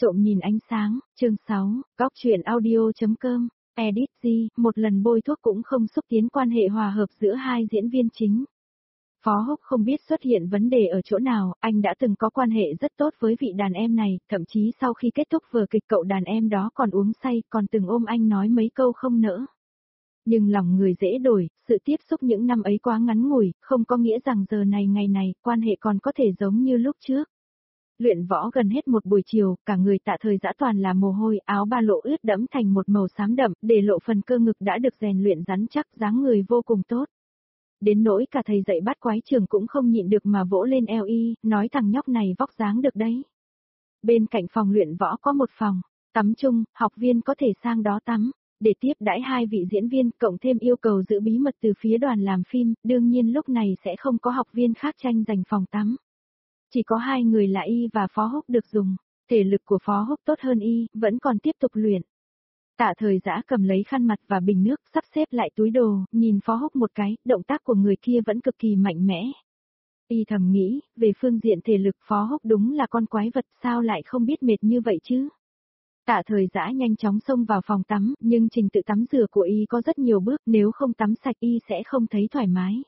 Trộm nhìn ánh sáng, chương 6, góc truyện audio.com, edit G, một lần bôi thuốc cũng không xúc tiến quan hệ hòa hợp giữa hai diễn viên chính. Phó Húc không biết xuất hiện vấn đề ở chỗ nào, anh đã từng có quan hệ rất tốt với vị đàn em này, thậm chí sau khi kết thúc vở kịch cậu đàn em đó còn uống say, còn từng ôm anh nói mấy câu không nỡ. Nhưng lòng người dễ đổi, sự tiếp xúc những năm ấy quá ngắn ngủi, không có nghĩa rằng giờ này ngày này, quan hệ còn có thể giống như lúc trước. Luyện võ gần hết một buổi chiều, cả người Tạ Thời Dã toàn là mồ hôi, áo ba lỗ ướt đẫm thành một màu xám đậm, để lộ phần cơ ngực đã được rèn luyện rắn chắc, dáng người vô cùng tốt. Đến nỗi cả thầy dạy bát quái trường cũng không nhịn được mà vỗ lên eo y, nói thằng nhóc này vóc dáng được đấy. Bên cạnh phòng luyện võ có một phòng, tắm chung, học viên có thể sang đó tắm. Để tiếp đãi hai vị diễn viên, cộng thêm yêu cầu giữ bí mật từ phía đoàn làm phim, đương nhiên lúc này sẽ không có học viên khác tranh giành phòng tắm. Chỉ có hai người là y và Phó Húc được dùng, thể lực của Phó Húc tốt hơn y, vẫn còn tiếp tục luyện. Tạ Thời Dã cầm lấy khăn mặt và bình nước, sắp xếp lại túi đồ, nhìn Phó Húc một cái, động tác của người kia vẫn cực kỳ mạnh mẽ. Y thầm nghĩ, về phương diện thể lực Phó Húc đúng là con quái vật, sao lại không biết mệt như vậy chứ? Tạ Thời Dã nhanh chóng xông vào phòng tắm, nhưng trình tự tắm rửa của y có rất nhiều bước, nếu không tắm sạch y sẽ không thấy thoải mái.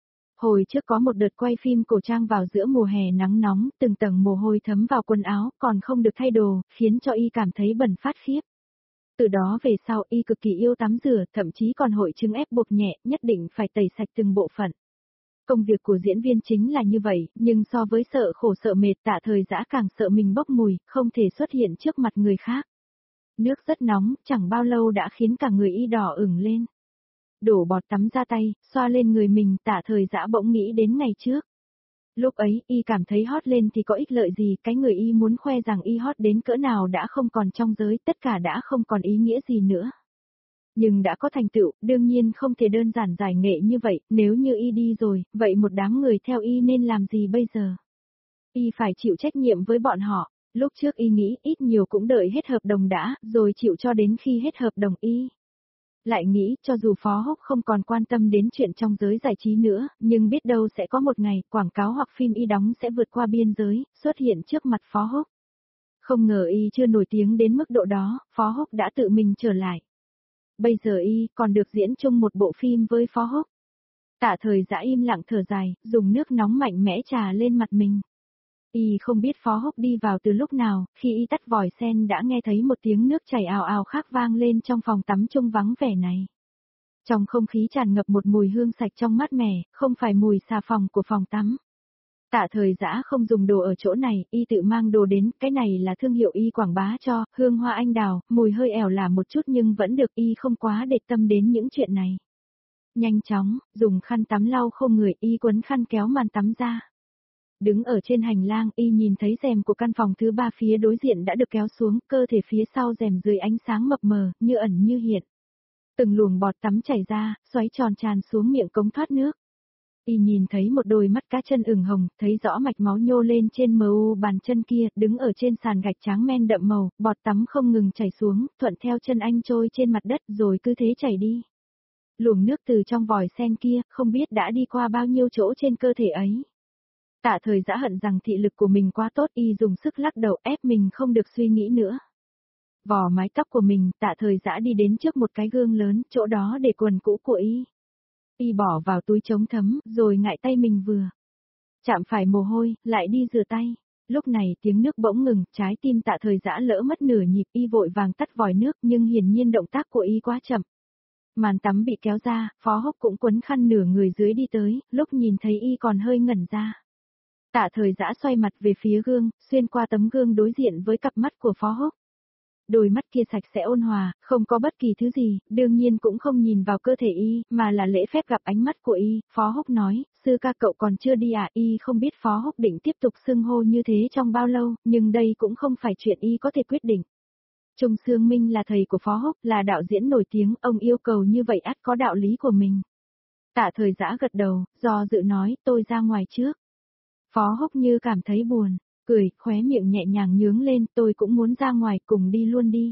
Hồi trước có một đợt quay phim cổ trang vào giữa mùa hè nắng nóng, từng tầng mồ hôi thấm vào quần áo, còn không được thay đồ, khiến cho y cảm thấy bẩn phát khiếp. Từ đó về sau y cực kỳ yêu tắm rửa, thậm chí còn hội chứng ép buộc nhẹ, nhất định phải tẩy sạch từng bộ phận. Công việc của diễn viên chính là như vậy, nhưng so với sợ khổ sợ mệt Tạ Thời Dã càng sợ mình bốc mùi, không thể xuất hiện trước mặt người khác. Nước rất nóng, chẳng bao lâu đã khiến cả người y đỏ ửng lên. Đổ bọt tắm ra tay, xoa lên người mình, Tạ Thời Dã bỗng nghĩ đến ngày trước. Lúc ấy, y cảm thấy hot lên thì có ích lợi gì, cái người y muốn khoe rằng y hot đến cỡ nào đã không còn trong giới, tất cả đã không còn ý nghĩa gì nữa. Nhưng đã có thành tựu, đương nhiên không thể đơn giản giải nghệ như vậy, nếu như y đi rồi, vậy một đám người theo y nên làm gì bây giờ? Y phải chịu trách nhiệm với bọn họ, lúc trước y nghĩ ít nhiều cũng đợi hết hợp đồng đã, rồi chịu cho đến khi hết hợp đồng y. Lại nghĩ, cho dù Phó Húc không còn quan tâm đến chuyện trong giới giải trí nữa, nhưng biết đâu sẽ có một ngày, quảng cáo hoặc phim y đóng sẽ vượt qua biên giới, xuất hiện trước mặt Phó Húc. Không ngờ y chưa nổi tiếng đến mức độ đó, Phó Húc đã tự mình trở lại. Bây giờ y còn được diễn chung một bộ phim với Phó Húc. Tạ Thời Dã im lặng thở dài, dùng nước nóng mạnh mẽ trà lên mặt mình. Y không biết Phó Húc đi vào từ lúc nào, khi y tắt vòi sen đã nghe thấy một tiếng nước chảy ào ào khác vang lên trong phòng tắm chung vắng vẻ này. Trong không khí tràn ngập một mùi hương sạch trong mát mẻ, không phải mùi xà phòng của phòng tắm. Tạ Thời Dã không dùng đồ ở chỗ này, y tự mang đồ đến, cái này là thương hiệu y quảng bá cho, hương hoa anh đào, mùi hơi ẻo là một chút nhưng vẫn được, y không quá để tâm đến những chuyện này. Nhanh chóng, dùng khăn tắm lau khô người, y quấn khăn kéo màn tắm ra. Đứng ở trên hành lang, y nhìn thấy rèm của căn phòng thứ ba phía đối diện đã được kéo xuống, cơ thể phía sau rèm dưới ánh sáng mập mờ, như ẩn như hiện. Từng luồng bọt tắm chảy ra, xoáy tròn tràn xuống miệng cống thoát nước. Y nhìn thấy một đôi mắt cá chân ửng hồng, thấy rõ mạch máu nhô lên trên mờ u bàn chân kia, đứng ở trên sàn gạch trắng men đậm màu, bọt tắm không ngừng chảy xuống, thuận theo chân anh trôi trên mặt đất rồi cứ thế chảy đi. Luồng nước từ trong vòi sen kia, không biết đã đi qua bao nhiêu chỗ trên cơ thể ấy. Tạ Thời Dã hận rằng thị lực của mình quá tốt, y dùng sức lắc đầu ép mình không được suy nghĩ nữa. Vò mái tóc của mình, Tạ Thời Dã đi đến trước một cái gương lớn, chỗ đó để quần cũ của y. Y bỏ vào túi chống thấm, rồi ngại tay mình vừa chạm phải mồ hôi, lại đi rửa tay. Lúc này tiếng nước bỗng ngừng, trái tim Tạ Thời Dã lỡ mất nửa nhịp, y vội vàng tắt vòi nước, nhưng hiển nhiên động tác của y quá chậm. Màn tắm bị kéo ra, Phó Húc cũng quấn khăn nửa người dưới đi tới, lúc nhìn thấy y còn hơi ngẩn ra. Tạ Thời Dã xoay mặt về phía gương, xuyên qua tấm gương đối diện với cặp mắt của Phó Húc. Đôi mắt kia sạch sẽ ôn hòa, không có bất kỳ thứ gì, đương nhiên cũng không nhìn vào cơ thể y, mà là lễ phép gặp ánh mắt của y. Phó Húc nói, sư ca cậu còn chưa đi à? Y không biết Phó Húc định tiếp tục xưng hô như thế trong bao lâu, nhưng đây cũng không phải chuyện y có thể quyết định. Trung Sương Minh là thầy của Phó Húc, là đạo diễn nổi tiếng, ông yêu cầu như vậy ắt có đạo lý của mình. Tạ Thời Dã gật đầu, do dự nói, tôi ra ngoài trước. Phó Húc như cảm thấy buồn, cười, khóe miệng nhẹ nhàng nhướng lên, tôi cũng muốn ra ngoài, cùng đi luôn đi.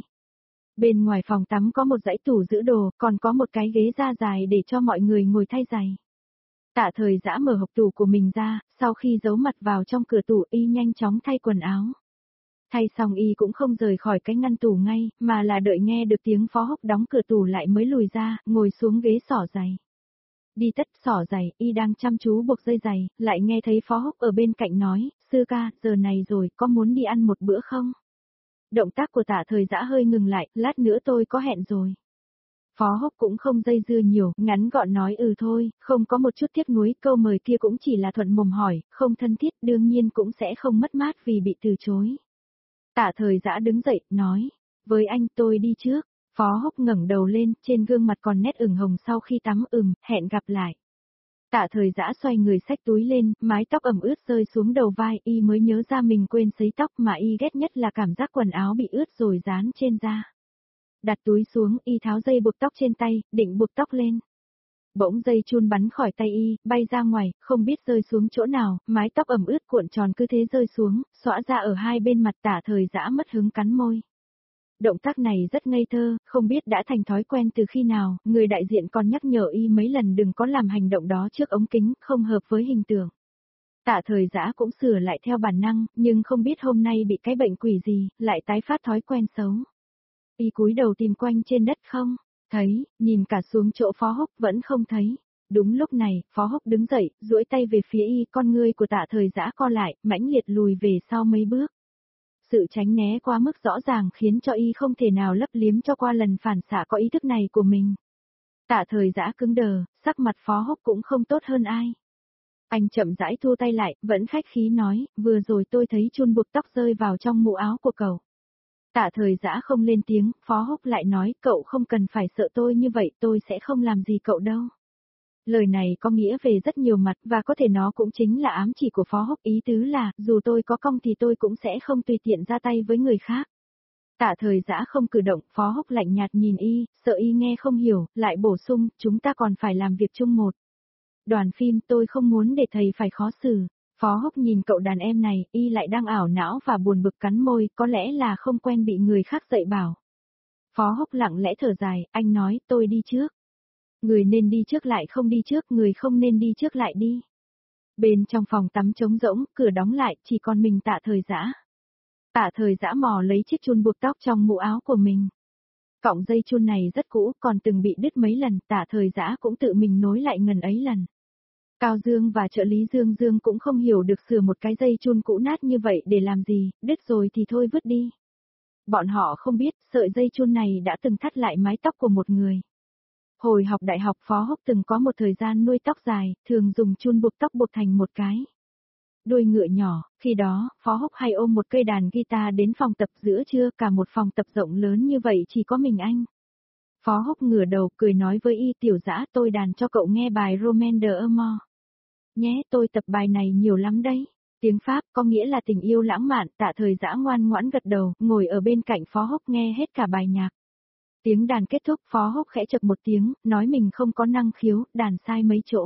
Bên ngoài phòng tắm có một dãy tủ giữ đồ, còn có một cái ghế da dài để cho mọi người ngồi thay giày. Tạ Thời Dã mở hộc tủ của mình ra, sau khi giấu mặt vào trong cửa tủ y nhanh chóng thay quần áo. Thay xong y cũng không rời khỏi cái ngăn tủ ngay, mà là đợi nghe được tiếng Phó Húc đóng cửa tủ lại mới lùi ra, ngồi xuống ghế xỏ giày. Đi tất xỏ giày, y đang chăm chú buộc dây giày, lại nghe thấy Phó Húc ở bên cạnh nói, sư ca, giờ này rồi, có muốn đi ăn một bữa không? Động tác của Tạ Thời Dã hơi ngừng lại, lát nữa tôi có hẹn rồi. Phó Húc cũng không dây dưa nhiều, ngắn gọn nói thôi, không có một chút tiếc nuối, câu mời kia cũng chỉ là thuận mồm hỏi, không thân thiết, đương nhiên cũng sẽ không mất mát vì bị từ chối. Tạ Thời Dã đứng dậy, nói, với anh tôi đi trước. Phó Húc ngẩng đầu lên, trên gương mặt còn nét ửng hồng sau khi tắm, hẹn gặp lại. Tạ Thời Dã xoay người xách túi lên, mái tóc ẩm ướt rơi xuống đầu vai, y mới nhớ ra mình quên sấy tóc mà y ghét nhất là cảm giác quần áo bị ướt rồi dán trên da. Đặt túi xuống, y tháo dây buộc tóc trên tay, định buộc tóc lên. Bỗng dây chun bắn khỏi tay y, bay ra ngoài, không biết rơi xuống chỗ nào, mái tóc ẩm ướt cuộn tròn cứ thế rơi xuống, xõa ra ở hai bên mặt. Tạ Thời Dã mất hứng cắn môi. Động tác này rất ngây thơ, không biết đã thành thói quen từ khi nào, người đại diện còn nhắc nhở y mấy lần đừng có làm hành động đó trước ống kính, không hợp với hình tượng. Tạ Thời Dã cũng sửa lại theo bản năng, nhưng không biết hôm nay bị cái bệnh quỷ gì, lại tái phát thói quen xấu. Y cúi đầu tìm quanh trên đất không thấy, nhìn cả xuống chỗ Phó Húc vẫn không thấy. Đúng lúc này, Phó Húc đứng dậy, duỗi tay về phía y, con ngươi của Tạ Thời Dã co lại, mãnh liệt lùi về sau mấy bước. Sự tránh né quá mức rõ ràng khiến cho y không thể nào lấp liếm cho qua lần phản xạ có ý thức này của mình. Tạ Thời Dã cứng đờ, sắc mặt Phó Húc cũng không tốt hơn ai. Anh chậm rãi thu tay lại, vẫn khách khí nói, vừa rồi tôi thấy chun buộc tóc rơi vào trong mũ áo của cậu. Tạ Thời Dã không lên tiếng, Phó Húc lại nói, cậu không cần phải sợ tôi như vậy, tôi sẽ không làm gì cậu đâu. Lời này có nghĩa về rất nhiều mặt và có thể nó cũng chính là ám chỉ của Phó Húc, ý tứ là, dù tôi có công thì tôi cũng sẽ không tùy tiện ra tay với người khác. Tạ Thời Dã không cử động, Phó Húc lạnh nhạt nhìn y, sợ y nghe không hiểu, lại bổ sung, chúng ta còn phải làm việc chung một. Đoàn phim tôi không muốn để thầy phải khó xử. Phó Húc nhìn cậu đàn em này, y lại đang ảo não và buồn bực cắn môi, có lẽ là không quen bị người khác dạy bảo. Phó Húc lặng lẽ thở dài, anh nói, tôi đi trước. Người nên đi trước lại không đi trước, người không nên đi trước lại đi. Bên trong phòng tắm trống rỗng, cửa đóng lại, chỉ còn mình Tạ Thời Dã. Tạ Thời Dã mò lấy chiếc chun buộc tóc trong mũ áo của mình. Cọng dây chun này rất cũ, còn từng bị đứt mấy lần, Tạ Thời Dã cũng tự mình nối lại ngần ấy lần. Cao Dương và trợ lý Dương Dương cũng không hiểu được sửa một cái dây chun cũ nát như vậy để làm gì, đứt rồi thì thôi vứt đi. Bọn họ không biết, sợi dây chun này đã từng thắt lại mái tóc của một người. Hồi học đại học Phó Húc từng có một thời gian nuôi tóc dài, thường dùng chun buộc tóc buộc thành một cái đuôi ngựa nhỏ, khi đó, Phó Húc hay ôm một cây đàn guitar đến phòng tập giữa trưa, cả một phòng tập rộng lớn như vậy chỉ có mình anh. Phó Húc ngửa đầu cười nói với y, Tiểu Dã, tôi đàn cho cậu nghe bài Romain d'Amour. Nhé, tôi tập bài này nhiều lắm đấy. Tiếng Pháp có nghĩa là tình yêu lãng mạn. Tạ Thời Dã ngoan ngoãn gật đầu, ngồi ở bên cạnh Phó Húc nghe hết cả bài nhạc. Tiếng đàn kết thúc, Phó Húc khẽ chập một tiếng, nói mình không có năng khiếu, đàn sai mấy chỗ.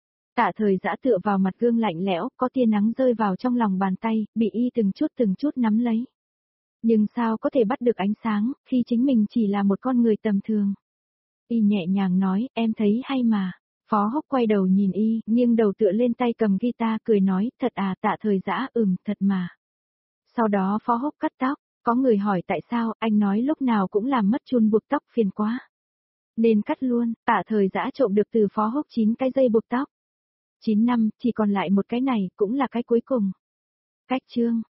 Tạ Thời Dã tựa vào mặt gương lạnh lẽo, có tia nắng rơi vào trong lòng bàn tay, bị y từng chút nắm lấy. Nhưng sao có thể bắt được ánh sáng, khi chính mình chỉ là một con người tầm thường. Y nhẹ nhàng nói, em thấy hay mà. Phó Húc quay đầu nhìn y, nghiêng đầu tựa lên tay cầm guitar, cười nói, thật à? Tạ Thời Dã, thật mà. Sau đó Phó Húc cắt tóc, có người hỏi tại sao, anh nói lúc nào cũng làm mất chun buộc tóc phiền quá. Nên cắt luôn. Tạ Thời Dã trộm được từ Phó Húc 9 cái dây buộc tóc. 9 năm, chỉ còn lại một cái này, cũng là cái cuối cùng. Cách chương.